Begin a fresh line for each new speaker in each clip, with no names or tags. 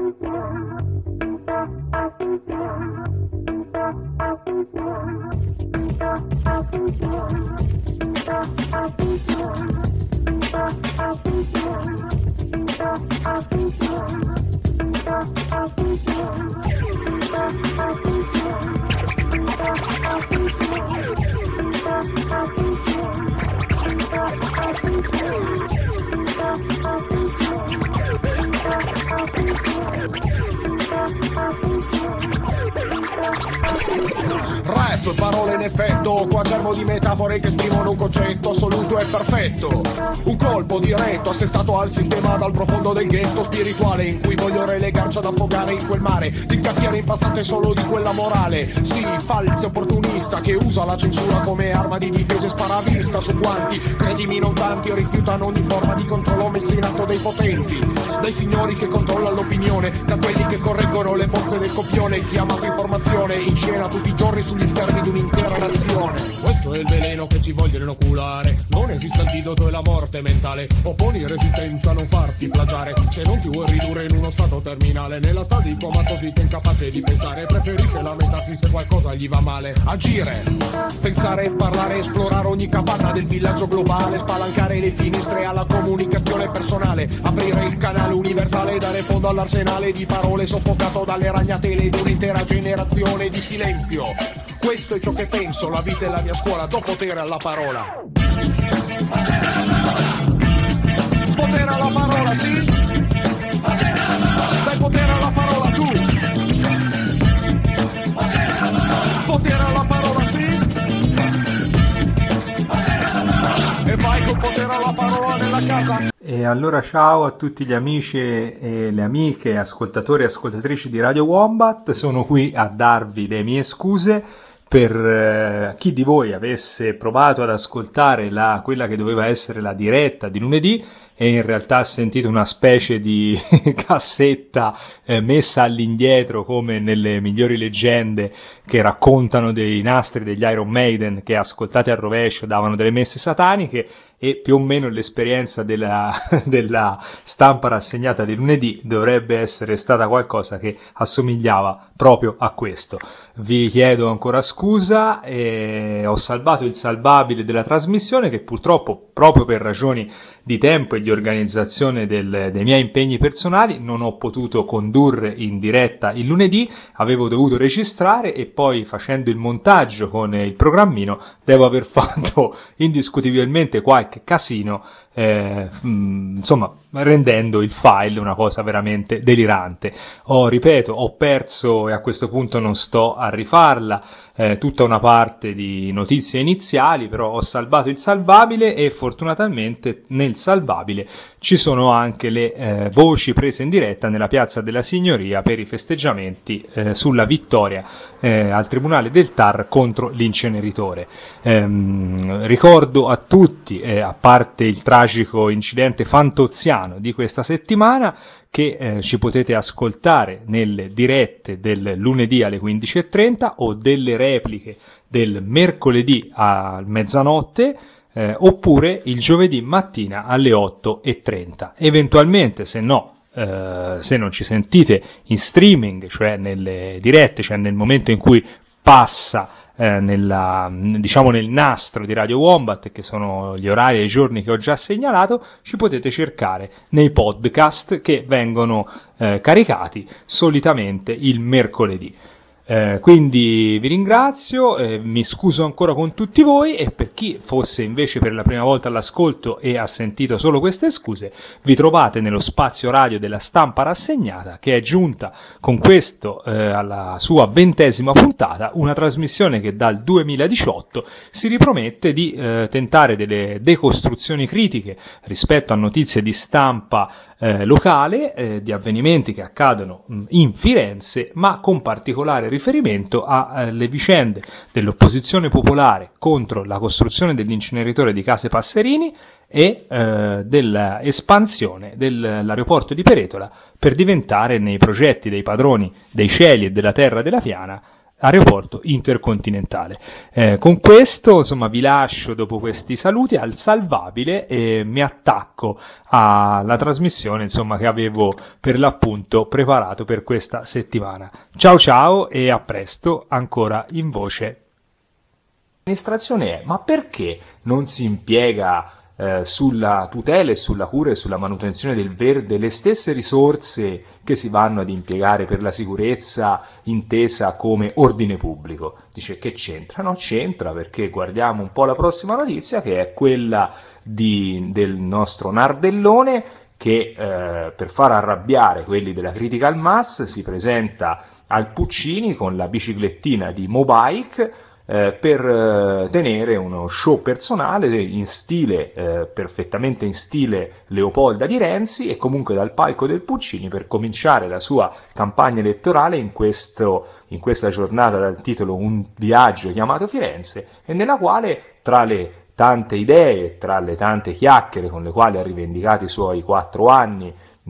Rap, parole in effetto, quaderno di metafore che esprimono un concetto assoluto e perfetto. Un colpo diretto, assestato al sistema dal profondo del ghetto spirituale, in cui voglio relegarci ad affogare in quel mare di capire in passato e solo di quella morale. Sì, falso opportunista che usa la censura come arma di difesa e sparavista su quanti, credimi non tanti, rifiutano ogni forma di controllo messo in atto dai potenti, dai signori che controllano l'opinione, da quelli che correggono le bozze del copione, chiamato informazione in scena tutti i giorni sugli schermi di un'intera nazione. Questo è il veleno che ci vogliono inoculare, non esiste antidoto e la morte mentale, opponi resistenza, non farti plagiare, se non ti vuoi ridurre in uno stato terminale, nella stasi comatosita incapace di pensare, preferisce lamentarsi se qualcosa gli va male. Agire, pensare, parlare, esplorare ogni capanna del villaggio globale, spalancare le finestre alla comunicazione personale, aprire il canale universale, dare fondo all'arsenale di parole soffocato dalle ragnatele di un'intera generazione di silenzio. Questo è ciò che penso, la vita è la mia scuola, do potere alla parola. Potere alla parola, sì? Dai potere alla parola tu. Potere alla parola, sì? E vai col potere alla parola nella casa.
E allora ciao a tutti gli amici e le amiche, ascoltatori e ascoltatrici di Radio Wombat, sono qui a darvi le mie scuse per chi di voi avesse provato ad ascoltare quella che doveva essere la diretta di lunedì e in realtà ha sentito una specie di cassetta messa all'indietro come nelle migliori leggende che raccontano dei nastri degli Iron Maiden che ascoltate a rovescio davano delle messe sataniche, e più o meno l'esperienza della stampa rassegnata di lunedì dovrebbe essere stata qualcosa che assomigliava proprio a questo. Vi chiedo ancora scusa, ho salvato il salvabile della trasmissione che purtroppo proprio per ragioni di tempo e di organizzazione dei miei impegni personali non ho potuto condurre in diretta il lunedì, avevo dovuto registrare e poi facendo il montaggio con il programmino devo aver fatto indiscutibilmente qualche casino, insomma rendendo il file una cosa veramente delirante. Ho perso, e a questo punto non sto a rifarla, tutta una parte di notizie iniziali, però ho salvato il salvabile e fortunatamente nel salvabile ci sono anche le voci prese in diretta nella Piazza della Signoria per i festeggiamenti sulla vittoria al Tribunale del TAR contro l'inceneritore. Ricordo a tutti, a parte il tragico incidente fantoziano di questa settimana, che ci potete ascoltare nelle dirette del lunedì alle 15:30 o delle repliche del mercoledì a mezzanotte, oppure il giovedì mattina alle 8:30. Eventualmente, se non ci sentite in streaming, cioè nelle dirette, cioè nel momento in cui passa nel nastro di Radio Wombat, che sono gli orari e i giorni che ho già segnalato, ci potete cercare nei podcast che vengono caricati solitamente il mercoledì. Quindi vi ringrazio, mi scuso ancora con tutti voi, e per chi fosse invece per la prima volta all'ascolto e ha sentito solo queste scuse, vi trovate nello spazio radio della stampa rassegnata, che è giunta con questo alla sua 20ª puntata, una trasmissione che dal 2018 si ripromette di tentare delle decostruzioni critiche rispetto a notizie di stampa locale, di avvenimenti che accadono in Firenze, ma con particolare riferimento alle vicende dell'opposizione popolare contro la costruzione dell'inceneritore di Case Passerini e dell'espansione dell'aeroporto di Peretola per diventare, nei progetti dei padroni dei cieli e della terra della Piana, aeroporto intercontinentale. Con questo, insomma, vi lascio dopo questi saluti al salvabile e mi attacco alla trasmissione, insomma, che avevo per l'appunto preparato per questa settimana. Ciao ciao e a presto, ancora in voce. L'amministrazione è: ma perché non si impiega sulla tutela e sulla cura e sulla manutenzione del verde le stesse risorse che si vanno ad impiegare per la sicurezza intesa come ordine pubblico? Dice, che c'entra? No, c'entra, perché guardiamo un po' la prossima notizia, che è quella del nostro Nardellone, che per far arrabbiare quelli della Critical Mass si presenta al Puccini con la biciclettina di Mobike per tenere uno show personale in stile, perfettamente in stile Leopolda di Renzi, e comunque dal palco del Puccini per cominciare la sua campagna elettorale in questa giornata dal titolo Un viaggio chiamato Firenze, e nella quale, tra le tante idee, tra le tante chiacchiere con le quali ha rivendicato i suoi 4 anni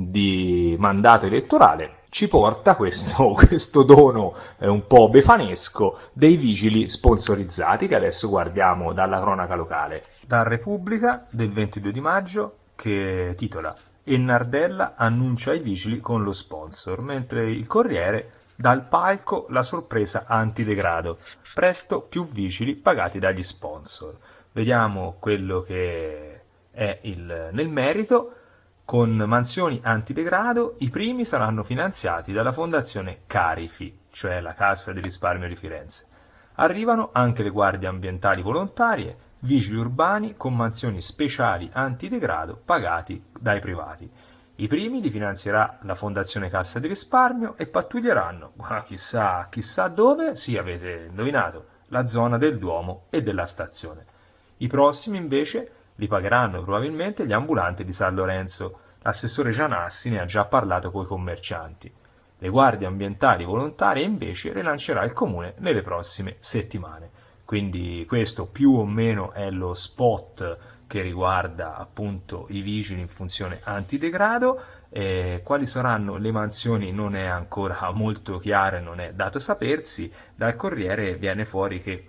di mandato elettorale, ci porta questo dono un po' befanesco dei vigili sponsorizzati, che adesso guardiamo dalla cronaca locale. Da Repubblica del 22 di maggio, che titola "E Nardella annuncia i vigili con lo sponsor", mentre il Corriere: "Dal palco la sorpresa antidegrado, presto più vigili pagati dagli sponsor". Vediamo quello che è nel merito. Con mansioni antidegrado i primi saranno finanziati dalla fondazione Carifi, cioè la Cassa di risparmio di Firenze. Arrivano anche le guardie ambientali volontarie, vigili urbani con mansioni speciali antidegrado pagati dai privati. I primi li finanzierà la fondazione Cassa di risparmio e pattuglieranno, chissà dove, sì, avete indovinato, la zona del Duomo e della stazione. I prossimi invece li pagheranno probabilmente gli ambulanti di San Lorenzo. L'assessore Gianassi ne ha già parlato coi commercianti. Le guardie ambientali volontarie invece le lancerà il comune nelle prossime settimane. Quindi questo più o meno è lo spot che riguarda appunto i vigili in funzione antidegrado. Quali saranno le mansioni non è ancora molto chiaro e non è dato sapersi. Dal Corriere viene fuori che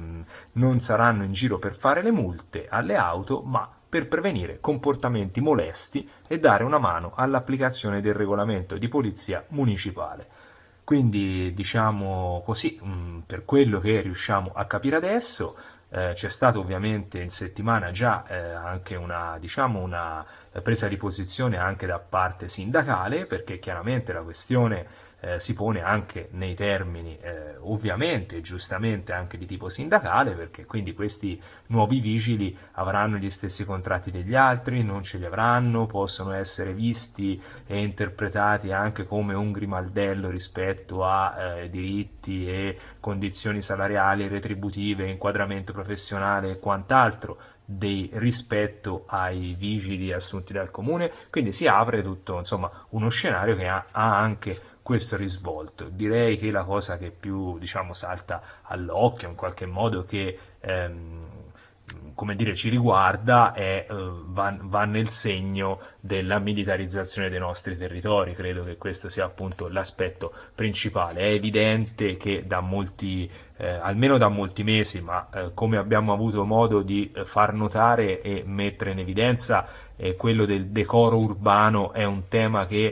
non saranno in giro per fare le multe alle auto, ma per prevenire comportamenti molesti e dare una mano all'applicazione del regolamento di polizia municipale. Quindi, diciamo così, per quello che riusciamo a capire adesso, c'è stata ovviamente in settimana già anche una presa di posizione anche da parte sindacale, perché chiaramente la questione si pone anche nei termini ovviamente e giustamente anche di tipo sindacale, perché quindi questi nuovi vigili avranno gli stessi contratti degli altri, non ce li avranno, possono essere visti e interpretati anche come un grimaldello rispetto a diritti e condizioni salariali, retributive, inquadramento professionale e quant'altro rispetto ai vigili assunti dal comune. Quindi si apre tutto, insomma, uno scenario che ha anche questo risvolto. Direi che la cosa che più, diciamo, salta all'occhio in qualche modo, che come dire, ci riguarda, va nel segno della militarizzazione dei nostri territori. Credo che questo sia appunto l'aspetto principale. È evidente che almeno da molti mesi, ma come abbiamo avuto modo di far notare e mettere in evidenza, quello del decoro urbano è un tema che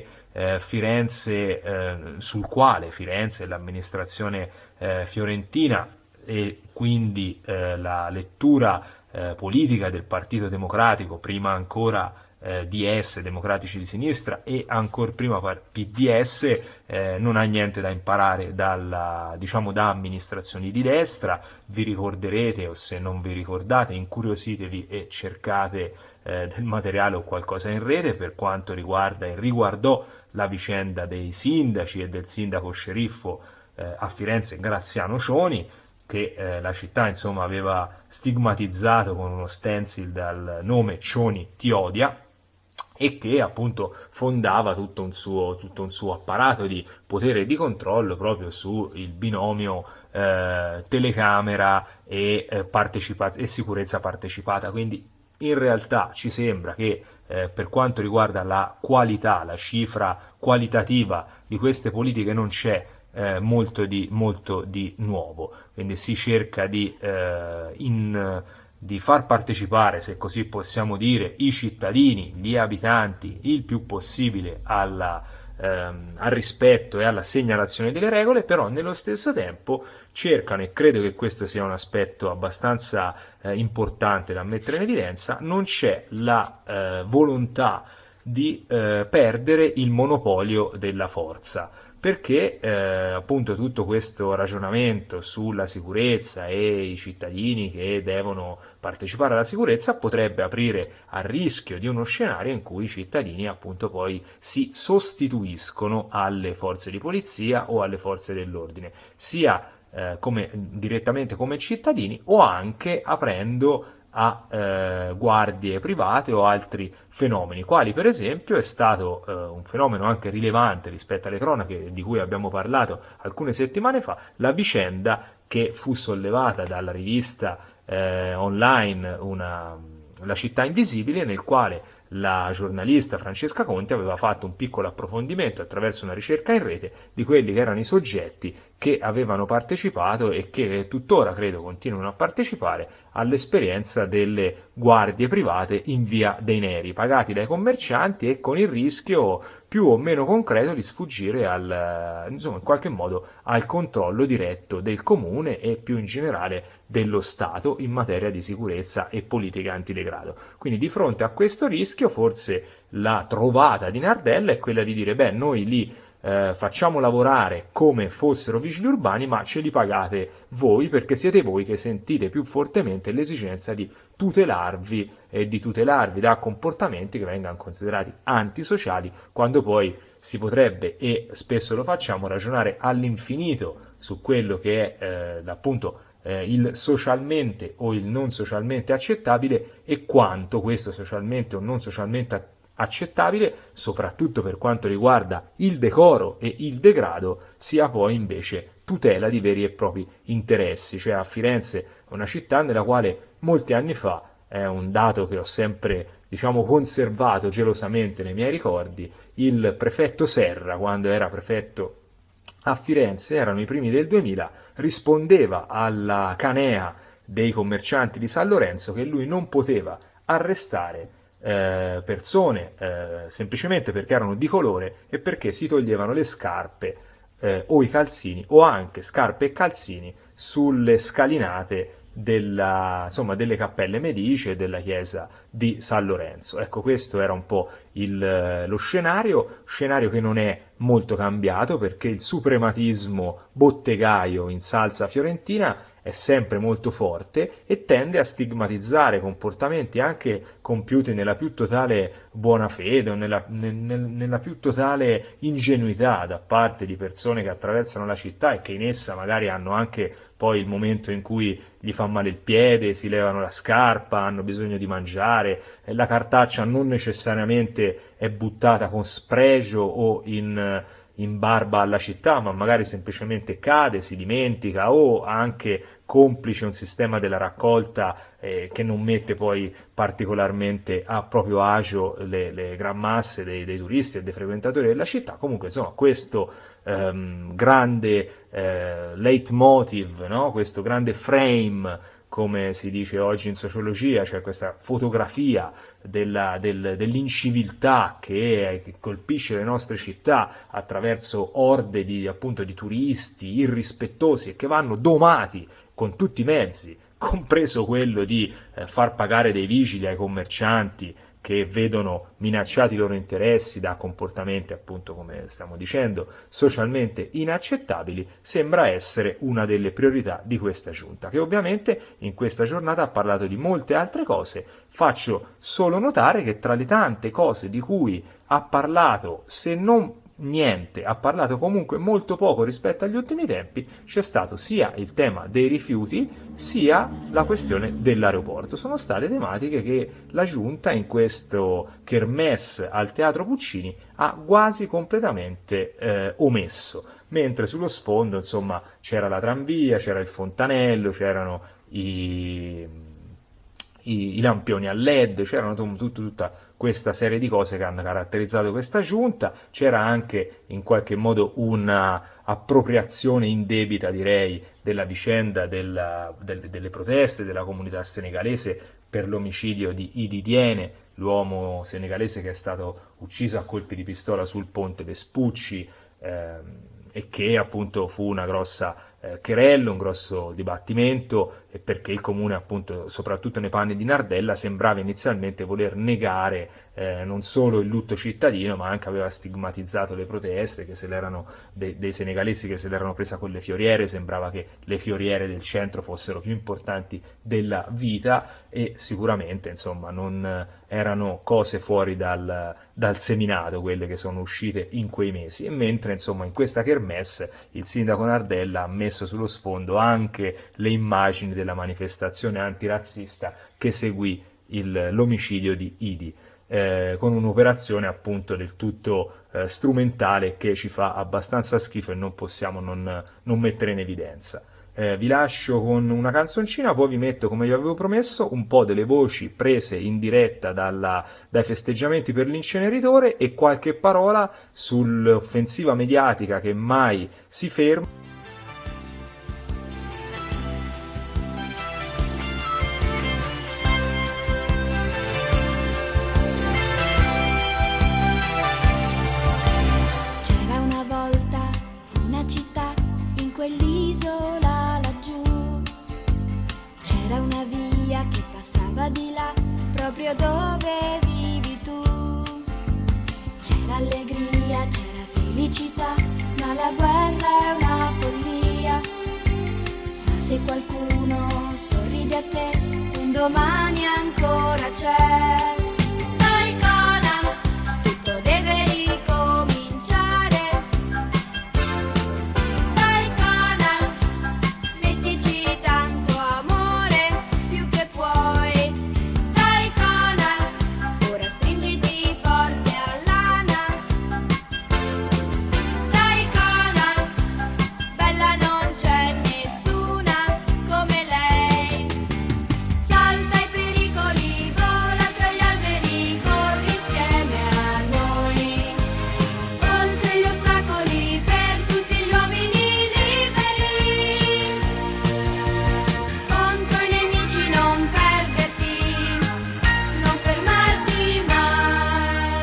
sul quale Firenze e l'amministrazione fiorentina, e quindi la lettura politica del Partito Democratico, prima ancora DS, Democratici di Sinistra, e ancora prima PDS, non ha niente da imparare da amministrazioni di destra. Vi ricorderete, o se non vi ricordate, incuriositevi e cercate del materiale o qualcosa in rete per quanto riguardò la vicenda dei sindaci e del sindaco sceriffo a Firenze, Graziano Cioni, che la città, insomma, aveva stigmatizzato con uno stencil dal nome "Cioni ti odia", e che appunto fondava tutto un suo apparato di potere e di controllo proprio sul binomio telecamera e sicurezza partecipata. Quindi in realtà ci sembra che per quanto riguarda la qualità, la cifra qualitativa di queste politiche non c'è molto di nuovo. Quindi si cerca di far partecipare, se così possiamo dire, i cittadini, gli abitanti, il più possibile al rispetto e alla segnalazione delle regole, però nello stesso tempo cercano, e credo che questo sia un aspetto abbastanza importante da mettere in evidenza, non c'è la volontà di perdere il monopolio della forza, perché appunto tutto questo ragionamento sulla sicurezza e i cittadini che devono partecipare alla sicurezza potrebbe aprire al rischio di uno scenario in cui i cittadini appunto poi si sostituiscono alle forze di polizia o alle forze dell'ordine, sia direttamente come cittadini o anche aprendo a guardie private o altri fenomeni, quali per esempio è stato un fenomeno anche rilevante rispetto alle cronache di cui abbiamo parlato alcune settimane fa, la vicenda che fu sollevata dalla rivista online La città invisibile, nel quale la giornalista Francesca Conti aveva fatto un piccolo approfondimento attraverso una ricerca in rete di quelli che erano i soggetti che avevano partecipato e che tuttora credo continuano a partecipare all'esperienza delle guardie private in via dei Neri, pagati dai commercianti e con il rischio più o meno concreto di sfuggire insomma, in qualche modo al controllo diretto del comune e più in generale dello Stato in materia di sicurezza e politica antidegrado. Quindi di fronte a questo rischio forse la trovata di Nardella è quella di dire beh, noi li facciamo lavorare come fossero vigili urbani, ma ce li pagate voi perché siete voi che sentite più fortemente l'esigenza di tutelarvi e di tutelarvi da comportamenti che vengano considerati antisociali, quando poi si potrebbe, e spesso lo facciamo, ragionare all'infinito su quello che è appunto il socialmente o il non socialmente accettabile e quanto questo socialmente o non socialmente accettabile, soprattutto per quanto riguarda il decoro e il degrado, sia poi invece tutela di veri e propri interessi. Cioè a Firenze, una città nella quale molti anni fa, è un dato che ho sempre conservato gelosamente nei miei ricordi, il prefetto Serra, quando era prefetto a Firenze, erano i primi del 2000, rispondeva alla canea dei commercianti di San Lorenzo che lui non poteva arrestare persone semplicemente perché erano di colore e perché si toglievano le scarpe o i calzini o anche scarpe e calzini sulle scalinate delle Cappelle Medicee e della chiesa di San Lorenzo. Ecco, questo era un po' lo scenario che non è molto cambiato perché il suprematismo bottegaio in salsa fiorentina è sempre molto forte e tende a stigmatizzare comportamenti anche compiuti nella più totale buona fede o nella più totale ingenuità da parte di persone che attraversano la città e che in essa magari hanno anche poi il momento in cui gli fa male il piede, si levano la scarpa, hanno bisogno di mangiare, la cartaccia non necessariamente è buttata con spregio o in barba alla città, ma magari semplicemente cade, si dimentica o anche complice un sistema della raccolta che non mette poi particolarmente a proprio agio le gran masse dei turisti e dei frequentatori della città. Comunque insomma questo grande leitmotiv, no? Questo grande frame, come si dice oggi in sociologia, cioè questa fotografia dell'inciviltà che colpisce le nostre città attraverso orde appunto di turisti irrispettosi e che vanno domati con tutti i mezzi, compreso quello di far pagare dei vigili ai commercianti che vedono minacciati i loro interessi da comportamenti, appunto, come stiamo dicendo, socialmente inaccettabili, sembra essere una delle priorità di questa giunta, che ovviamente in questa giornata ha parlato di molte altre cose. Faccio solo notare che tra le tante cose di cui ha parlato, se non niente, ha parlato comunque molto poco rispetto agli ultimi tempi, c'è stato sia il tema dei rifiuti sia la questione dell'aeroporto. Sono state tematiche che la Giunta in questo kermesse al Teatro Puccini ha quasi completamente omesso, mentre sullo sfondo insomma c'era la tranvia, c'era il fontanello, c'erano i lampioni a LED, c'erano tutta questa serie di cose che hanno caratterizzato questa giunta. C'era anche in qualche modo una appropriazione indebita, direi, della vicenda delle proteste della comunità senegalese per l'omicidio di Idi Diene, l'uomo senegalese che è stato ucciso a colpi di pistola sul ponte Vespucci, e che appunto fu una grossa querella, un grosso dibattimento, perché il comune, appunto, soprattutto nei panni di Nardella, sembrava inizialmente voler negare non solo il lutto cittadino, ma anche aveva stigmatizzato le proteste che se l'erano dei senegalesi che se l'erano presa con le fioriere. Sembrava che le fioriere del centro fossero più importanti della vita, e sicuramente, insomma, non erano cose fuori dal seminato quelle che sono uscite in quei mesi. E mentre, insomma, in questa kermesse il sindaco Nardella ha messo sullo sfondo anche le immagini della manifestazione antirazzista che seguì l'omicidio di Idi, con un'operazione appunto del tutto strumentale, che ci fa abbastanza schifo e non possiamo non mettere in evidenza. Vi lascio con una canzoncina, poi vi metto, come vi avevo promesso, un po' delle voci prese in diretta dai festeggiamenti per l'inceneritore e qualche parola sull'offensiva mediatica che mai si ferma.
C'era una volta una città in quell'isola laggiù, c'era una via che passava di là, proprio dove vivi tu. C'era allegria, c'era felicità, ma la guerra è una follia. Ma se qualcuno sorride a te, un domani ancora c'è. Dai Conan, tutto deve ricominciare. Dai Conan, mettici tanto amore, più che puoi. Dai Conan, ora stringiti forte all'ana. Dai Conan, bella non c'è nessuna come lei. Salta i pericoli, vola tra gli alberi, corri insieme a noi. Oltre gli ostacoli, per tutti gli uomini liberi. Contro i nemici non perderti, non fermarti mai.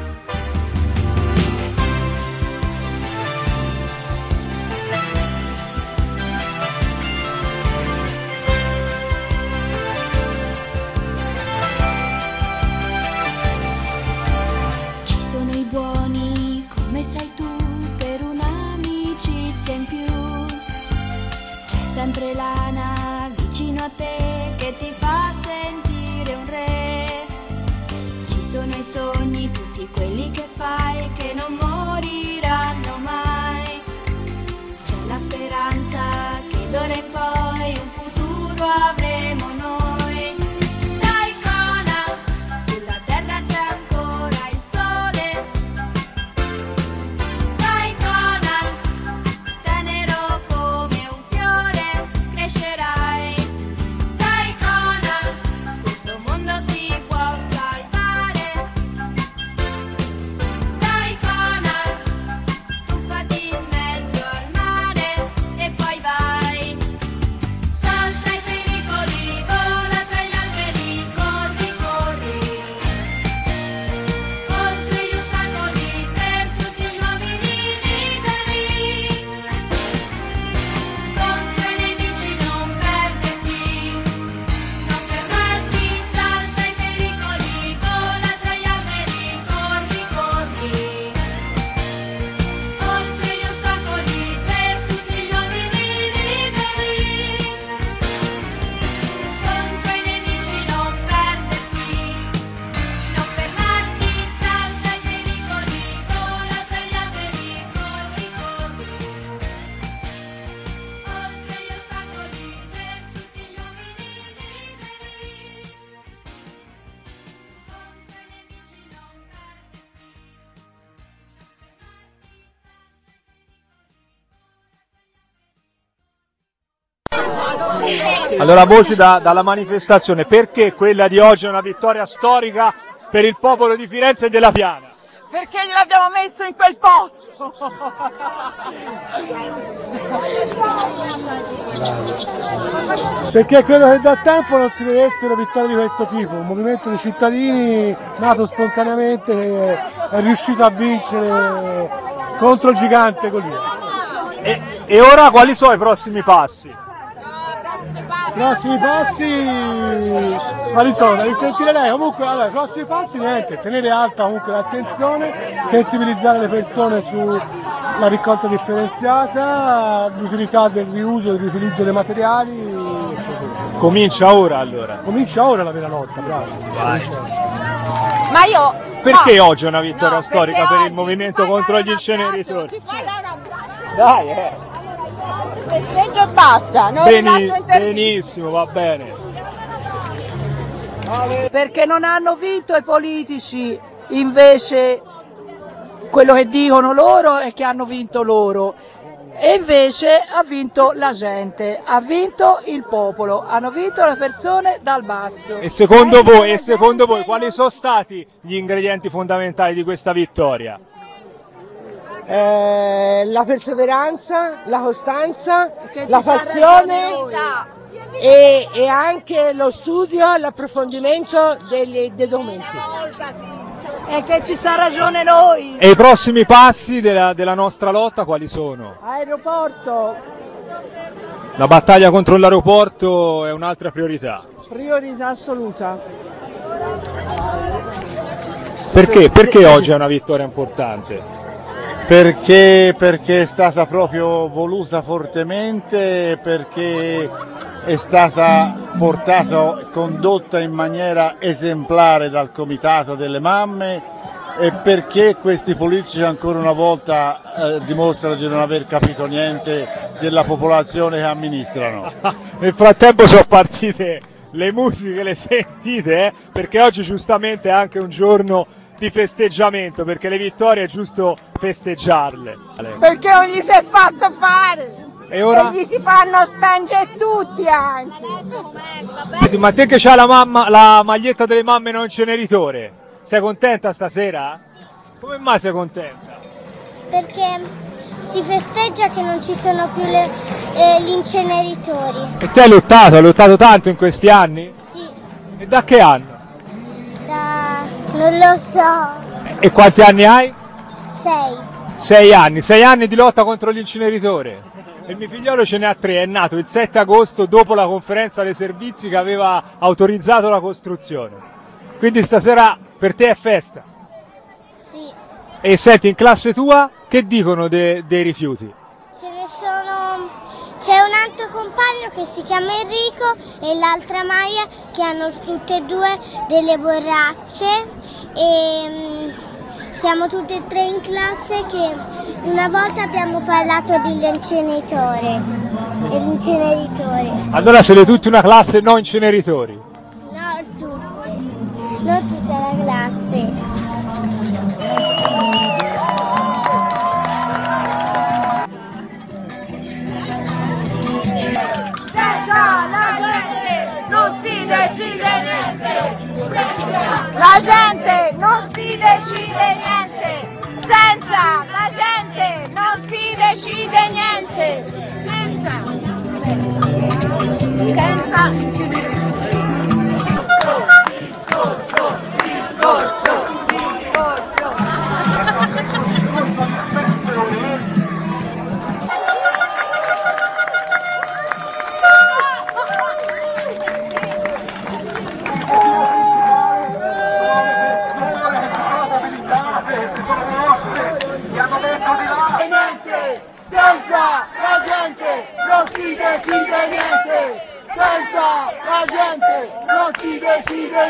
Ci sono i buoni, come sai tu, per un'amicizia in più. C'è sempre l'ana vicino a te che ti fa sentire un re. Ci sono i sogni, tutti quelli che fai, che non moriranno mai. C'è la speranza che d'ora in poi un futuro avremo noi. Dai Conan, sulla terra c'è ancora il sole. Dai Conan, tenero come un fiore, crescerai. Dai Conan, questo mondo si può salvare. Dai Conan, tuffati in mezzo al mare e poi vai. Salta i pericoli, vola tra gli alberi, corri, corri. Oltre gli ostacoli, per tutti gli uomini liberi. Contro i nemici non perderti, non fermarti. Salta i pericoli, vola tra gli alberi, corri, corri. Oltre gli ostacoli, per tutti gli uomini liberi. Contro i nemici non perderti, non fermarti. Salta i pericoli, vola tra gli alberi, corri, corri. Oltre gli ostacoli, per tutti gli uomini liberi. Contro i nemici non perderti.
Allora, voci dalla manifestazione: perché quella di oggi è una vittoria storica per il popolo di Firenze e della Piana?
Perché gliel'abbiamo messo in quel posto.
Perché credo che da tempo non si vedessero vittorie di questo tipo, un movimento di cittadini nato spontaneamente che è riuscito a vincere contro il gigante Golia.
E ora quali sono i prossimi passi?
I prossimi passi quali sono? Devi sentire lei. Comunque, allora, i prossimi passi niente, tenere alta comunque l'attenzione, sensibilizzare le persone sulla raccolta differenziata, l'utilità del riuso e del riutilizzo dei materiali, eccetera.
Comincia ora allora.
Comincia ora la vera lotta, bravo.
Ma io...
Perché oggi è una vittoria storica per il movimento contro gli inceneritori? Dai,
Festeggio e basta, non rilascio interviste.
Benissimo, va bene.
Perché non hanno vinto i politici, invece quello che dicono loro è che hanno vinto loro. E invece ha vinto la gente, ha vinto il popolo, hanno vinto le persone dal basso.
E secondo voi quali sono stati gli ingredienti fondamentali di questa vittoria?
La perseveranza, la costanza, la passione e anche lo studio, l'approfondimento dei documenti.
E che ci sa ragione noi.
E i prossimi passi della nostra lotta quali sono?
Aeroporto.
La battaglia contro l'aeroporto è un'altra priorità.
Priorità assoluta.
Perché oggi è una vittoria importante?
Perché è stata proprio voluta fortemente, perché è stata portata e condotta in maniera esemplare dal Comitato delle Mamme e perché questi politici ancora una volta dimostrano di non aver capito niente della popolazione che amministrano.
Nel frattempo sono partite le musiche, le sentite? Perché oggi giustamente è anche un giorno di festeggiamento, perché le vittorie è giusto festeggiarle.
Perché non gli si è fatto fare.
E ora?
E gli si fanno spengere tutti anche.
Ma te che c'hai la maglietta delle mamme non inceneritore, sei contenta stasera? Come mai sei contenta?
Perché si festeggia che non ci sono più gli inceneritori.
E te hai lottato tanto in questi anni?
Sì.
E da che anno?
Non lo so.
E quanti anni hai?
6.
6 anni di lotta contro l'inceneritore. E mio figliolo ce ne ha 3, è nato il 7 agosto dopo la conferenza dei servizi che aveva autorizzato la costruzione. Quindi stasera per te è festa.
Sì.
E senti, in classe tua che dicono dei rifiuti?
C'è un altro compagno che si chiama Enrico e l'altra Maia che hanno tutte e due delle borracce e siamo tutte e tre in classe che una volta abbiamo parlato dell'inceneritore.
Allora siete tutti una classe no inceneritori?
No, tutti. Non tutta la classe.
La gente non si decide niente. Senza la gente non si decide niente. Senza.
Senza la gente non si decide niente! Senza la gente non si decide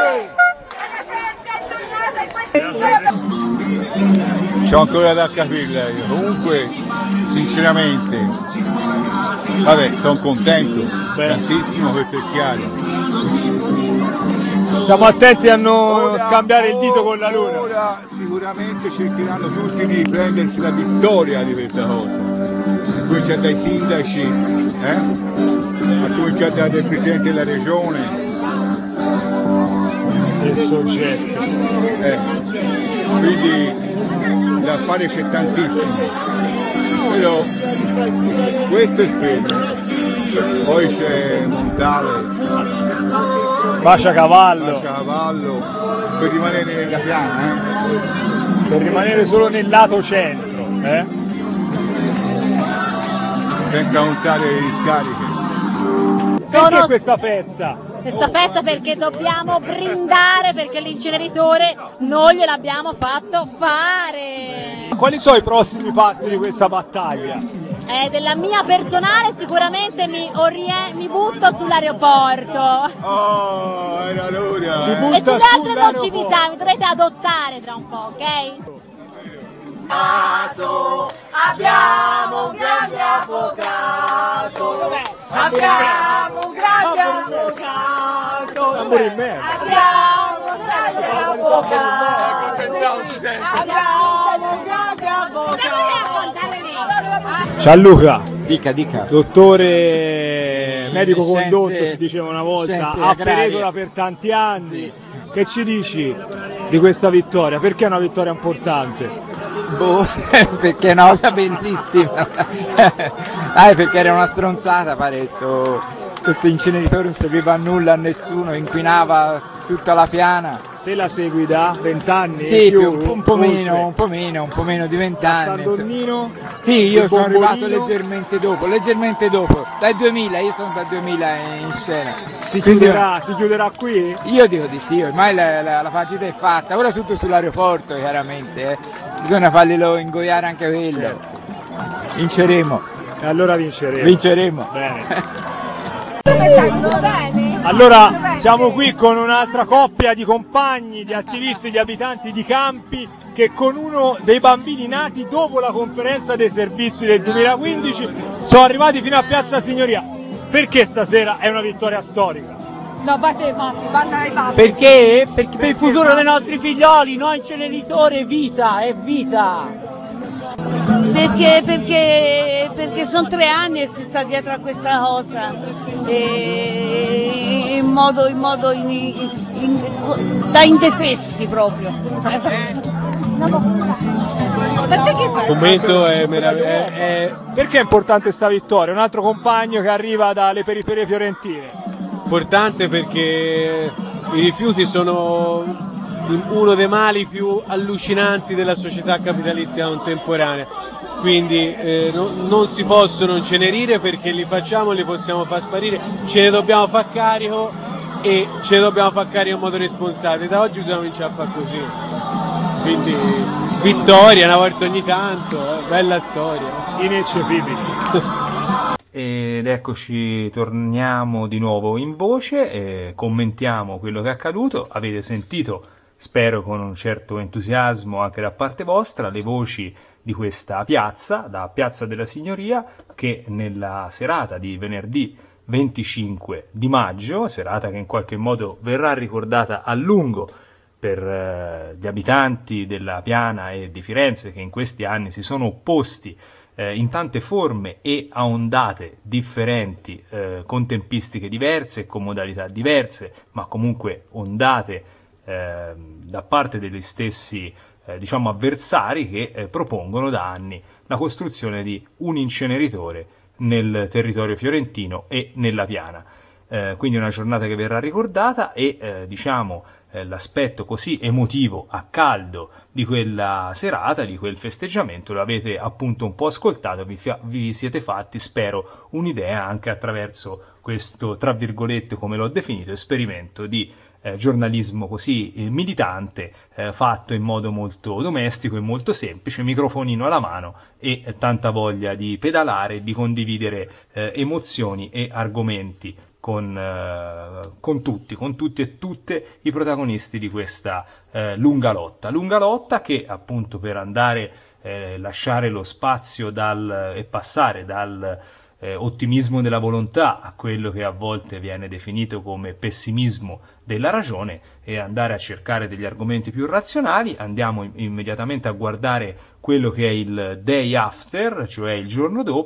niente!
C'ho ancora da capire, comunque sinceramente, vabbè, sono contento, tantissimo, questo è chiaro.
Siamo attenti a non scambiare il dito con la luna.
Ora sicuramente cercheranno tutti di prendersi la vittoria di questa cosa. A cominciare dai sindaci, a cominciare dal Presidente della Regione.
del soggetto.
Quindi da fare c'è tantissimo, però questo è il film. Poi c'è Montale,
Bacia Cavallo,
per rimanere nella piana,
per rimanere solo nel lato centro,
senza montare le discariche.
Perché questa festa?
Questa festa perché dobbiamo brindare perché l'inceneritore non gliel'abbiamo fatto fare.
Quali sono i prossimi passi di questa battaglia?
Della mia personale sicuramente mi butto sull'aeroporto.
Oh, era l'ora!
Si butta
e sulle altre nocività mi dovrete adottare tra un po', ok?
Abbiamo un grande avvocato. Abbiamo un grande avvocato.
Abbiamo un grande avvocato. Gianluca,
dica.
Dottore medico condotto, si diceva una volta, a Peretola per tanti anni. Sì. Che ci dici di questa vittoria? Perché è una vittoria importante?
Perché è una cosa bellissima. Perché era una stronzata fare questo inceneritore, non serviva a nulla, a nessuno, inquinava tutta la piana.
Te la segui da 20 anni?
Sì, un po' meno di 20 anni.
San Donnino?
Sì, io sono arrivato leggermente dopo, dal 2000, io sono dal 2000 in scena.
Si chiuderà qui?
Io dico di sì, ormai la partita è fatta, ora tutto sull'aeroporto chiaramente, bisogna farglielo ingoiare anche quello. Certo. Vinceremo.
E allora vinceremo.
Bene.
Allora siamo qui con un'altra coppia di compagni, di attivisti, di abitanti di Campi che con uno dei bambini nati dopo la conferenza dei servizi del 2015 sono arrivati fino a Piazza Signoria. Perché stasera è una vittoria storica?
No, basta ai pappi.
Perché? Perché per il futuro dei nostri figlioli, no inceneritore, è vita.
Perché sono 3 anni e si sta dietro a questa cosa in modo da indefessi proprio.
Il commento è
perché è importante sta vittoria? Un altro compagno che arriva dalle periferie fiorentine.
Importante perché i rifiuti sono uno dei mali più allucinanti della società capitalistica contemporanea, quindi non si possono incenerire perché li possiamo far sparire, ce ne dobbiamo far carico e ce ne dobbiamo far carico in modo responsabile. Da oggi bisogna cominciare a fare così, quindi vittoria una volta ogni tanto, bella storia,
ineccepibile. Ed eccoci, torniamo di nuovo in voce e commentiamo quello che è accaduto. Avete sentito, spero con un certo entusiasmo anche da parte vostra, le voci di questa piazza, da Piazza della Signoria, che nella serata di venerdì 25 di maggio, serata che in qualche modo verrà ricordata a lungo per gli abitanti della Piana e di Firenze, che in questi anni si sono opposti in tante forme e a ondate differenti, con tempistiche diverse e con modalità diverse, ma comunque ondate da parte degli stessi avversari che propongono da anni la costruzione di un inceneritore nel territorio fiorentino e nella Piana. Quindi una giornata che verrà ricordata e l'aspetto così emotivo a caldo di quella serata, di quel festeggiamento, lo avete appunto un po' ascoltato, vi siete fatti, spero, un'idea anche attraverso questo, tra virgolette, come l'ho definito, esperimento di giornalismo così militante, fatto in modo molto domestico e molto semplice, microfonino alla mano e tanta voglia di pedalare, di condividere emozioni e argomenti con tutti e tutte i protagonisti di questa lunga lotta che appunto per andare lasciare lo spazio e passare dal ottimismo della volontà a quello che a volte viene definito come pessimismo della ragione e andare a cercare degli argomenti più razionali. Andiamo immediatamente a guardare quello che è il day after, cioè il giorno dopo,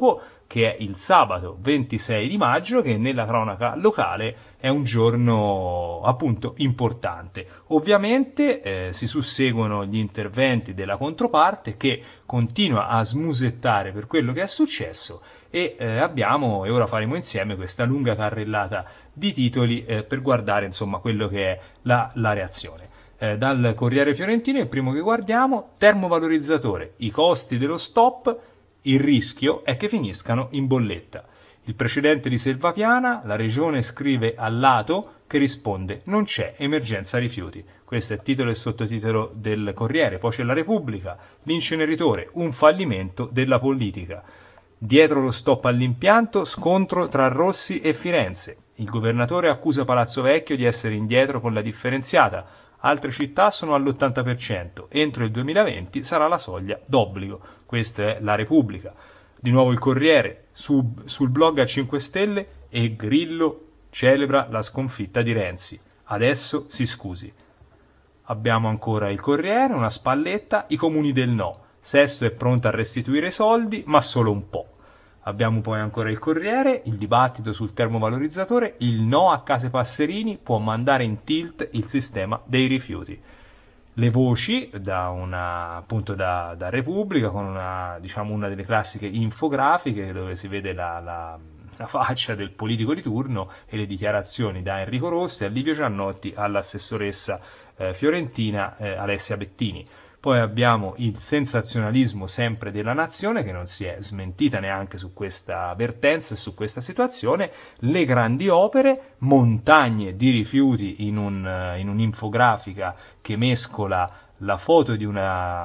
che è il sabato 26 di maggio, che nella cronaca locale è un giorno appunto importante. Ovviamente si susseguono gli interventi della controparte, che continua a smusettare per quello che è successo, e abbiamo, e ora faremo insieme questa lunga carrellata di titoli per guardare insomma quello che è la reazione. Dal Corriere Fiorentino il primo che guardiamo: termovalorizzatore, i costi dello stop, il rischio è che finiscano in bolletta. Il precedente di Selvapiana, la regione scrive all'ATO che risponde: non c'è emergenza rifiuti. Questo è il titolo e sottotitolo del Corriere. Poi c'è la Repubblica: l'inceneritore, un fallimento della politica. Dietro lo stop all'impianto, scontro tra Rossi e Firenze. Il governatore accusa Palazzo Vecchio di essere indietro con la differenziata. Altre città sono all'80%. Entro il 2020 sarà la soglia d'obbligo. Questa è la Repubblica. Di nuovo il Corriere, sul blog a 5 Stelle, e Grillo celebra la sconfitta di Renzi. Adesso si scusi. Abbiamo ancora il Corriere, una spalletta, i comuni del no. Sesto è pronto a restituire i soldi, ma solo un po'. Abbiamo poi ancora il Corriere, il dibattito sul termovalorizzatore, il no a Case Passerini può mandare in tilt il sistema dei rifiuti. Le voci da Repubblica, con una delle classiche infografiche dove si vede la faccia del politico di turno e le dichiarazioni da Enrico Rossi a Livio Giannotti all'assessoressa fiorentina Alessia Bettini. Poi abbiamo il sensazionalismo sempre della Nazione, che non si è smentita neanche su questa avvertenza e su questa situazione, le grandi opere, montagne di rifiuti in un'infografica che mescola la foto di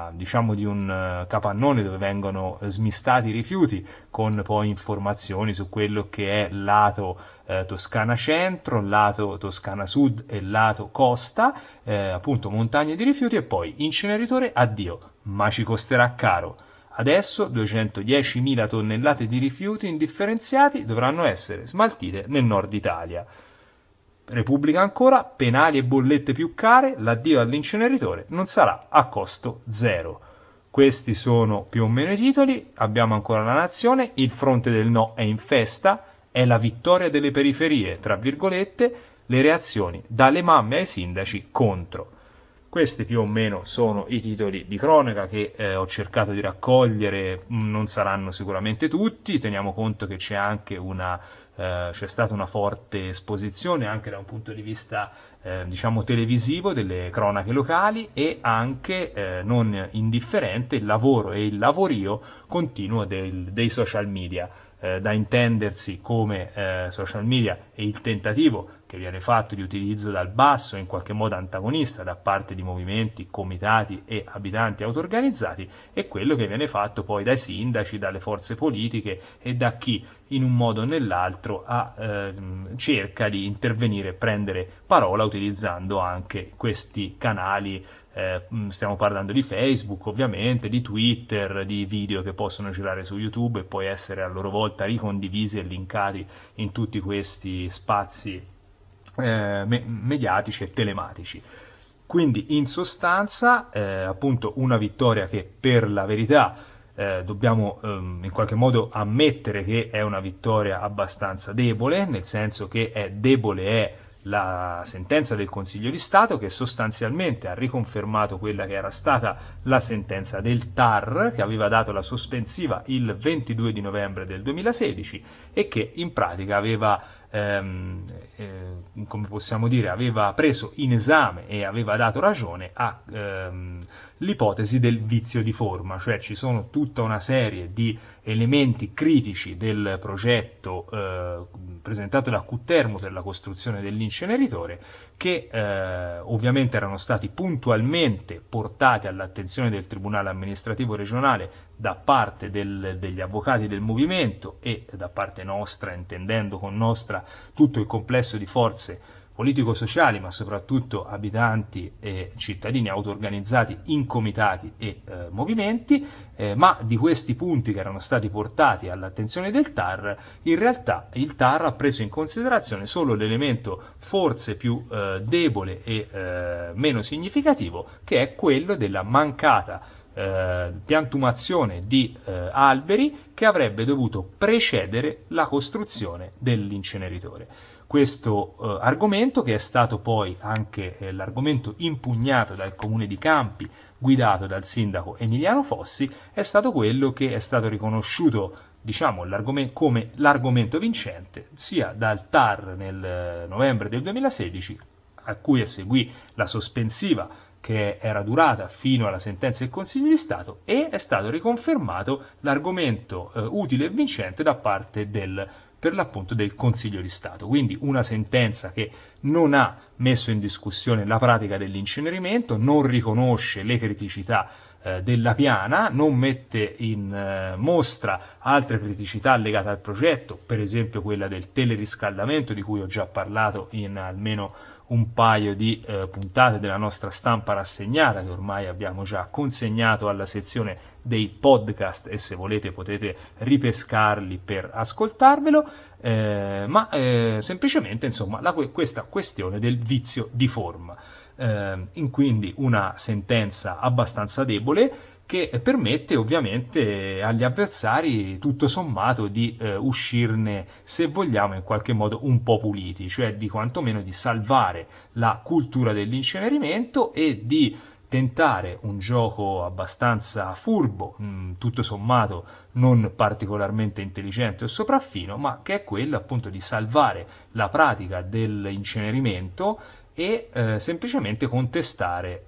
un capannone dove vengono smistati i rifiuti, con poi informazioni su quello che è lato Toscana Centro, lato Toscana Sud e lato Costa, appunto montagne di rifiuti, e poi inceneritore addio, ma ci costerà caro. Adesso 210.000 tonnellate di rifiuti indifferenziati dovranno essere smaltite nel nord Italia. Repubblica ancora, penali e bollette più care, l'addio all'inceneritore non sarà a costo zero. Questi sono più o meno i titoli. Abbiamo ancora la Nazione, il fronte del no è in festa, è la vittoria delle periferie, tra virgolette, le reazioni dalle mamme ai sindaci contro. Questi più o meno sono i titoli di cronaca che ho cercato di raccogliere, non saranno sicuramente tutti, teniamo conto che c'è anche c'è stata una forte esposizione anche da un punto di vista televisivo delle cronache locali, e anche non indifferente il lavoro e il lavorio continuo dei social media, da intendersi come social media e il tentativo che viene fatto di utilizzo dal basso, in qualche modo antagonista, da parte di movimenti, comitati e abitanti autorganizzati, e quello che viene fatto poi dai sindaci, dalle forze politiche e da chi in un modo o nell'altro cerca di intervenire e prendere parola utilizzando anche questi canali. Stiamo parlando di Facebook, ovviamente, di Twitter, di video che possono girare su YouTube e poi essere a loro volta ricondivisi e linkati in tutti questi spazi mediatici e telematici. Quindi in sostanza appunto una vittoria che, per la verità, dobbiamo in qualche modo ammettere che è una vittoria abbastanza debole, nel senso che è debole la sentenza del Consiglio di Stato, che sostanzialmente ha riconfermato quella che era stata la sentenza del TAR, che aveva dato la sospensiva il 22 di novembre del 2016 e che in pratica aveva aveva preso in esame e aveva dato ragione all'ipotesi del vizio di forma, cioè ci sono tutta una serie di elementi critici del progetto presentato da Cuttermo per la costruzione dell'inceneritore, che ovviamente erano stati puntualmente portati all'attenzione del Tribunale amministrativo regionale da parte degli avvocati del movimento e da parte nostra, intendendo con nostra tutto il complesso di forze politico-sociali, ma soprattutto abitanti e cittadini auto-organizzati in comitati e movimenti, ma di questi punti che erano stati portati all'attenzione del TAR, in realtà il TAR ha preso in considerazione solo l'elemento forse più debole e meno significativo, che è quello della mancata piantumazione di alberi che avrebbe dovuto precedere la costruzione dell'inceneritore. Questo argomento, che è stato poi anche l'argomento impugnato dal Comune di Campi, guidato dal sindaco Emiliano Fossi, è stato quello che è stato riconosciuto, diciamo, come l'argomento vincente sia dal TAR nel novembre del 2016, a cui seguì la sospensiva che era durata fino alla sentenza del Consiglio di Stato, e è stato riconfermato l'argomento utile e vincente da parte per l'appunto del Consiglio di Stato. Quindi una sentenza che non ha messo in discussione la pratica dell'incenerimento, non riconosce le criticità della piana, non mette in mostra altre criticità legate al progetto, per esempio quella del teleriscaldamento, di cui ho già parlato in almeno un paio di puntate della nostra stampa rassegnata, che ormai abbiamo già consegnato alla sezione dei podcast, e se volete potete ripescarli per ascoltarvelo, ma semplicemente, insomma, questa questione del vizio di forma. Quindi una sentenza abbastanza debole, che permette ovviamente agli avversari tutto sommato di uscirne, se vogliamo, in qualche modo un po' puliti, cioè di quantomeno di salvare la cultura dell'incenerimento e di tentare un gioco abbastanza furbo, tutto sommato non particolarmente intelligente o sopraffino, ma che è quello appunto di salvare la pratica dell'incenerimento e semplicemente contestare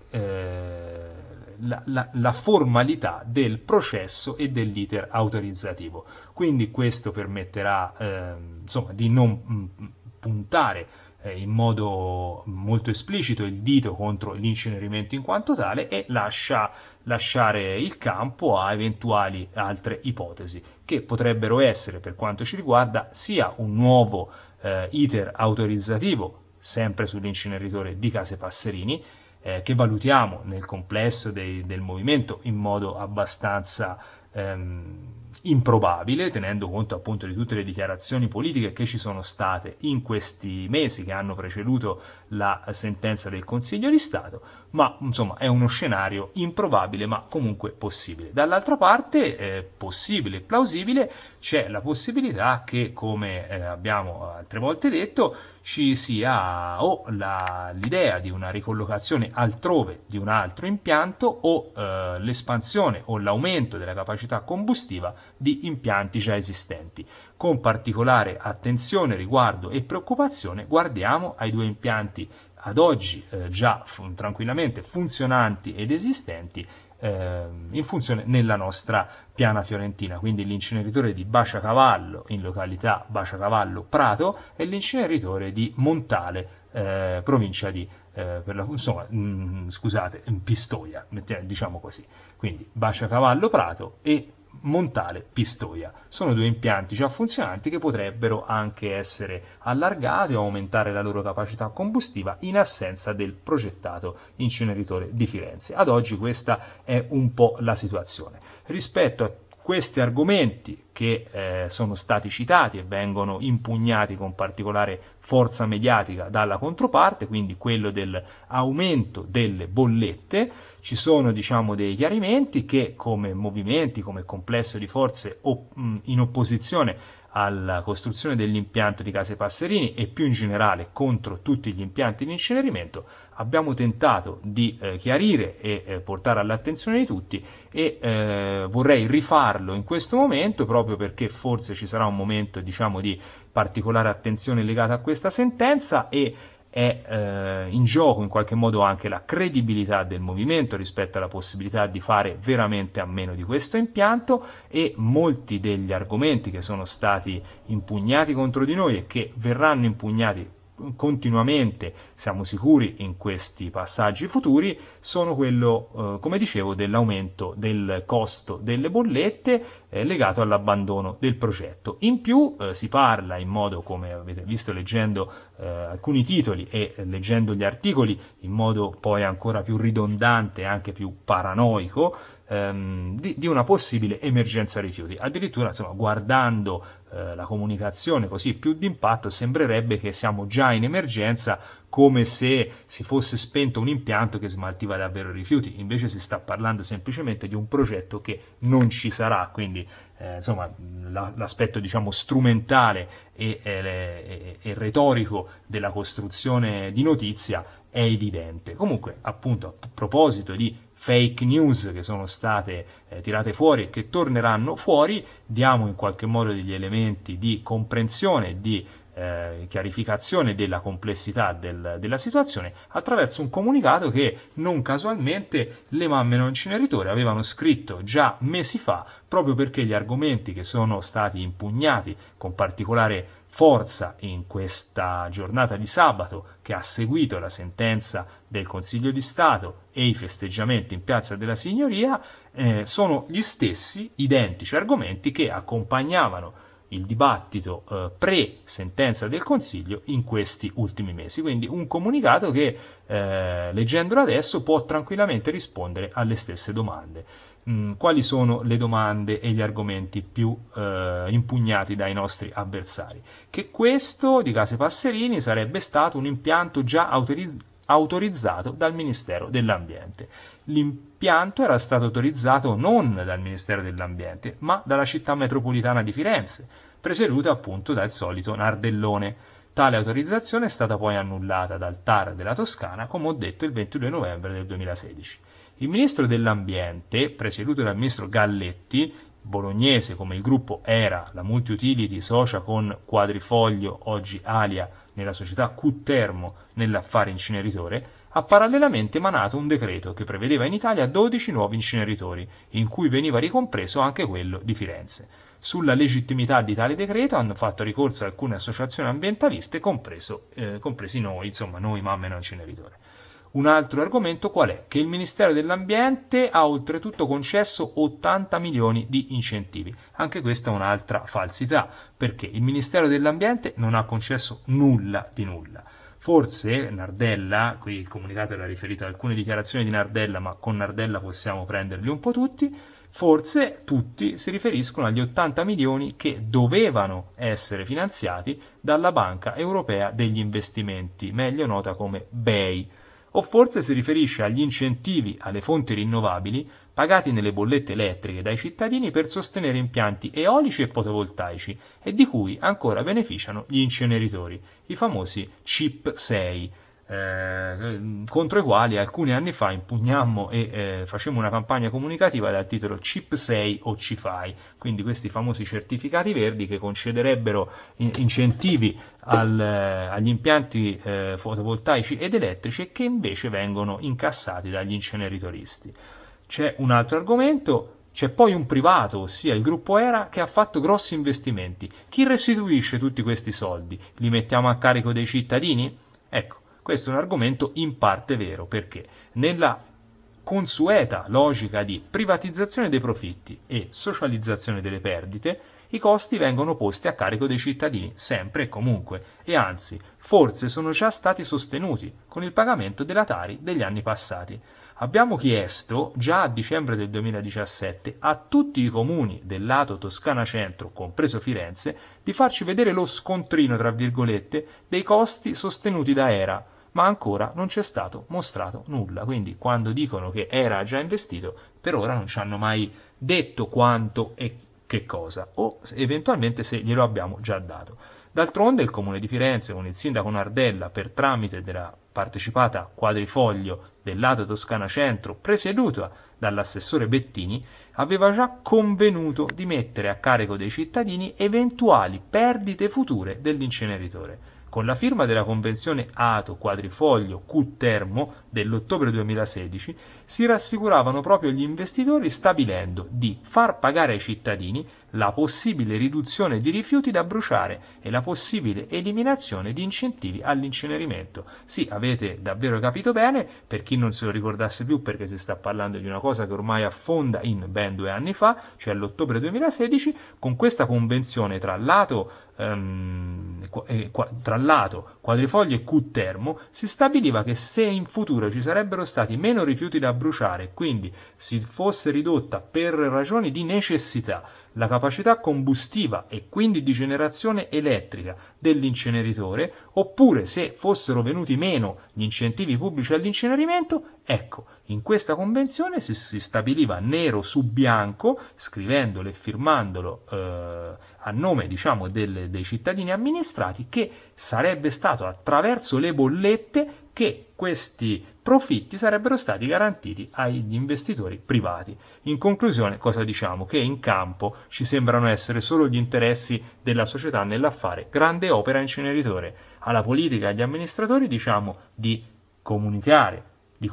la formalità del processo e dell'iter autorizzativo. Quindi questo permetterà insomma, di non puntare in modo molto esplicito il dito contro l'incenerimento in quanto tale, e lasciare il campo a eventuali altre ipotesi, che potrebbero essere, per quanto ci riguarda, sia un nuovo iter autorizzativo sempre sull'inceneritore di Case Passerini, che valutiamo nel complesso del movimento in modo abbastanza improbabile, tenendo conto appunto di tutte le dichiarazioni politiche che ci sono state in questi mesi che hanno preceduto la sentenza del Consiglio di Stato, ma insomma è uno scenario improbabile ma comunque possibile. Dall'altra parte, possibile e plausibile, c'è la possibilità che, come abbiamo altre volte detto, ci sia l'idea di una ricollocazione altrove di un altro impianto, o l'espansione o l'aumento della capacità combustiva di impianti già esistenti. Con particolare attenzione, riguardo e preoccupazione guardiamo ai due impianti ad oggi già tranquillamente funzionanti ed esistenti in funzione nella nostra piana fiorentina, quindi l'inceneritore di Baciacavallo in località Baciacavallo Prato e l'inceneritore di Montale, provincia di Pistoia, diciamo così. Quindi Baciacavallo Prato e Montale Pistoia sono due impianti già funzionanti che potrebbero anche essere allargati o aumentare la loro capacità combustiva in assenza del progettato inceneritore di Firenze. Ad oggi questa è un po' la situazione. Rispetto a questi argomenti che sono stati citati e vengono impugnati con particolare forza mediatica dalla controparte, quindi quello dell'aumento delle bollette, ci sono, diciamo, dei chiarimenti che, come movimenti, come complesso di forze in opposizione alla costruzione dell'impianto di Case Passerini e più in generale contro tutti gli impianti di incenerimento, abbiamo tentato di chiarire e portare all'attenzione di tutti, e vorrei rifarlo in questo momento proprio perché forse ci sarà un momento, diciamo, di particolare attenzione legata a questa sentenza, e è in gioco in qualche modo anche la credibilità del movimento rispetto alla possibilità di fare veramente a meno di questo impianto, e molti degli argomenti che sono stati impugnati contro di noi e che verranno impugnati continuamente, siamo sicuri, in questi passaggi futuri, sono quello, come dicevo, dell'aumento del costo delle bollette legato all'abbandono del progetto. In più si parla in modo, come avete visto leggendo alcuni titoli e leggendo gli articoli, in modo poi ancora più ridondante e anche più paranoico, di una possibile emergenza rifiuti. Addirittura, insomma, guardando la comunicazione così più d'impatto, sembrerebbe che siamo già in emergenza come se si fosse spento un impianto che smaltiva davvero rifiuti. Invece si sta parlando semplicemente di un progetto che non ci sarà, quindi insomma l'aspetto diciamo strumentale e retorico della costruzione di notizia è evidente. Comunque, appunto, a proposito di fake news che sono state tirate fuori e che torneranno fuori, diamo in qualche modo degli elementi di comprensione, di chiarificazione della complessità della situazione attraverso un comunicato che non casualmente le mamme non inceneritori avevano scritto già mesi fa, proprio perché gli argomenti che sono stati impugnati con particolare forza in questa giornata di sabato che ha seguito la sentenza del Consiglio di Stato e i festeggiamenti in Piazza della Signoria sono gli stessi identici argomenti che accompagnavano il dibattito pre-sentenza del Consiglio in questi ultimi mesi. Quindi un comunicato che, leggendolo adesso, può tranquillamente rispondere alle stesse domande. Quali sono le domande e gli argomenti più impugnati dai nostri avversari? Che questo di Case Passerini sarebbe stato un impianto già autorizzato dal Ministero dell'Ambiente. L'impianto era stato autorizzato non dal Ministero dell'Ambiente, ma dalla città metropolitana di Firenze, presieduta appunto dal solito Nardellone. Tale autorizzazione è stata poi annullata dal TAR della Toscana, come ho detto, il 22 novembre del 2016. Il Ministro dell'Ambiente, presieduto dal Ministro Galletti, bolognese come il gruppo ERA, la multi-utility socia con Quadrifoglio, oggi Alia, nella società Q-Termo nell'affare inceneritore, ha parallelamente emanato un decreto che prevedeva in Italia 12 nuovi inceneritori, in cui veniva ricompreso anche quello di Firenze. Sulla legittimità di tale decreto hanno fatto ricorso alcune associazioni ambientaliste, compresi noi, insomma noi mamme non inceneritore. Un altro argomento qual è? Che il Ministero dell'Ambiente ha oltretutto concesso 80 milioni di incentivi. Anche questa è un'altra falsità, perché il Ministero dell'Ambiente non ha concesso nulla di nulla. Forse Nardella, qui il comunicato era riferito ad alcune dichiarazioni di Nardella, ma con Nardella possiamo prenderli un po' tutti, forse tutti si riferiscono agli 80 milioni che dovevano essere finanziati dalla Banca Europea degli Investimenti, meglio nota come BEI. O forse si riferisce agli incentivi alle fonti rinnovabili pagati nelle bollette elettriche dai cittadini per sostenere impianti eolici e fotovoltaici e di cui ancora beneficiano gli inceneritori, i famosi CIP 6, contro i quali alcuni anni fa impugnammo e facemmo una campagna comunicativa dal titolo CIP 6 o CIFAI, quindi questi famosi certificati verdi che concederebbero incentivi agli impianti fotovoltaici ed elettrici e che invece vengono incassati dagli inceneritoristi. C'è un altro argomento. C'è poi un privato, ossia il gruppo ERA, che ha fatto grossi investimenti. Chi restituisce tutti questi soldi? Li mettiamo a carico dei cittadini? Ecco, questo è un argomento in parte vero, perché nella consueta logica di privatizzazione dei profitti e socializzazione delle perdite, i costi vengono posti a carico dei cittadini, sempre e comunque, e anzi, forse sono già stati sostenuti con il pagamento della Tari degli anni passati. Abbiamo chiesto, già a dicembre del 2017, a tutti i comuni del lato Toscana Centro, compreso Firenze, di farci vedere lo scontrino, tra virgolette, dei costi sostenuti da ERA, ma ancora non c'è stato mostrato nulla. Quindi, quando dicono che ERA ha già investito, per ora non ci hanno mai detto quanto e che cosa, o eventualmente se glielo abbiamo già dato. D'altronde il Comune di Firenze, con il sindaco Nardella, per tramite della partecipata Quadrifoglio del lato Toscana Centro, presieduta dall'assessore Bettini, aveva già convenuto di mettere a carico dei cittadini eventuali perdite future dell'inceneritore. Con la firma della convenzione ATO Quadrifoglio Q-Termo dell'ottobre 2016 si rassicuravano proprio gli investitori stabilendo di far pagare ai cittadini la possibile riduzione di rifiuti da bruciare e la possibile eliminazione di incentivi all'incenerimento. Sì, avete davvero capito bene, per chi non se lo ricordasse più, perché si sta parlando di una cosa che ormai affonda in ben 2 anni fa, cioè l'ottobre 2016, con questa convenzione tra l'ATO lato Quadrifoglio e Q-Termo, si stabiliva che se in futuro ci sarebbero stati meno rifiuti da bruciare e quindi si fosse ridotta per ragioni di necessità la capacità combustiva e quindi di generazione elettrica dell'inceneritore, oppure se fossero venuti meno gli incentivi pubblici all'incenerimento, ecco, in questa convenzione si stabiliva nero su bianco, scrivendolo e firmandolo a nome, diciamo, dei cittadini amministrati, che sarebbe stato attraverso le bollette che questi profitti sarebbero stati garantiti agli investitori privati. In conclusione, cosa diciamo? Che in campo ci sembrano essere solo gli interessi della società nell'affare grande opera inceneritore. Alla politica e agli amministratori diciamo di comunicare,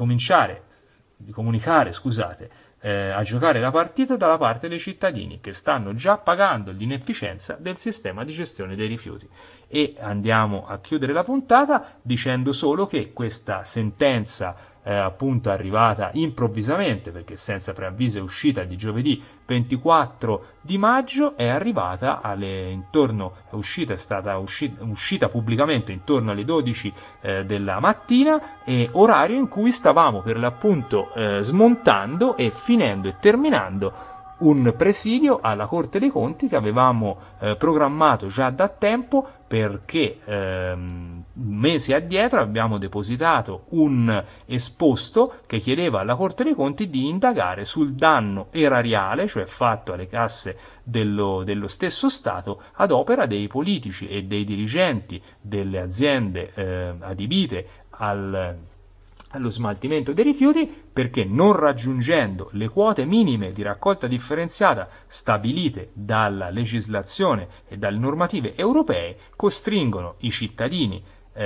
a giocare la partita dalla parte dei cittadini che stanno già pagando l'inefficienza del sistema di gestione dei rifiuti. E andiamo a chiudere la puntata dicendo solo che questa sentenza appunto arrivata improvvisamente, perché senza preavviso è uscita di giovedì 24 di maggio, è arrivata è stata uscita pubblicamente intorno alle 12 della mattina, e orario in cui stavamo per l'appunto smontando e finendo e terminando un presidio alla Corte dei Conti che avevamo programmato già da tempo, perché mesi addietro abbiamo depositato un esposto che chiedeva alla Corte dei Conti di indagare sul danno erariale, cioè fatto alle casse dello stesso Stato ad opera dei politici e dei dirigenti delle aziende adibite allo smaltimento dei rifiuti, perché non raggiungendo le quote minime di raccolta differenziata stabilite dalla legislazione e dalle normative europee, costringono i cittadini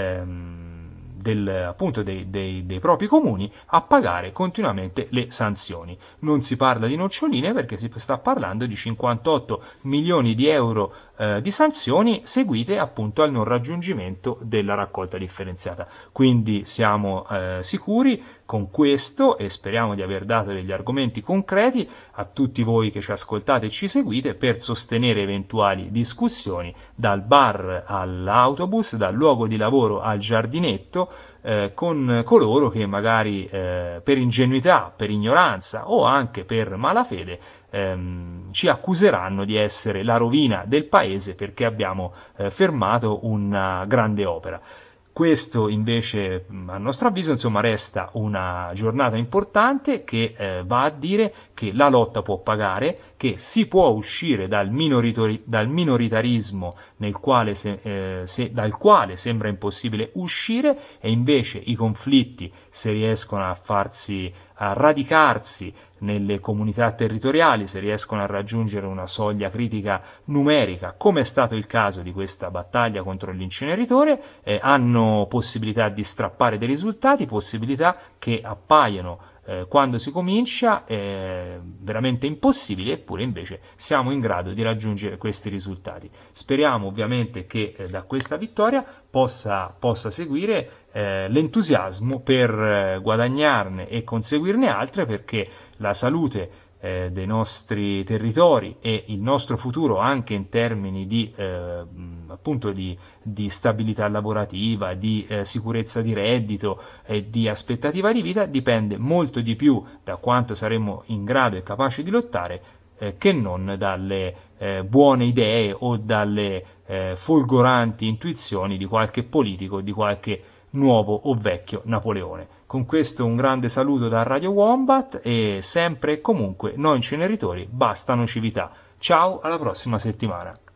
dei propri comuni a pagare continuamente le sanzioni. Non si parla di noccioline, perché si sta parlando di 58 milioni di euro di sanzioni seguite appunto al non raggiungimento della raccolta differenziata. Quindi siamo sicuri con questo, e speriamo di aver dato degli argomenti concreti a tutti voi che ci ascoltate e ci seguite, per sostenere eventuali discussioni dal bar all'autobus, dal luogo di lavoro al giardinetto, con coloro che magari per ingenuità, per ignoranza o anche per malafede ci accuseranno di essere la rovina del paese perché abbiamo fermato una grande opera. Questo invece, a nostro avviso, resta una giornata importante che va a dire che la lotta può pagare, che si può uscire dal minoritarismo dal quale sembra impossibile uscire, e invece i conflitti, se riescono a radicarsi nelle comunità territoriali, se riescono a raggiungere una soglia critica numerica, come è stato il caso di questa battaglia contro l'inceneritore, hanno possibilità di strappare dei risultati, possibilità che appaiono quando si comincia veramente impossibili, eppure invece siamo in grado di raggiungere questi risultati. Speriamo ovviamente che da questa vittoria possa seguire l'entusiasmo per guadagnarne e conseguirne altre, perché la salute dei nostri territori e il nostro futuro, anche in termini di stabilità lavorativa, di sicurezza di reddito e di aspettativa di vita, dipende molto di più da quanto saremo in grado e capaci di lottare che non dalle buone idee o dalle folgoranti intuizioni di qualche politico, di qualche nuovo o vecchio Napoleone. Con questo un grande saluto da Radio Wombat, e sempre e comunque noi inceneritori basta nocività. Ciao, alla prossima settimana.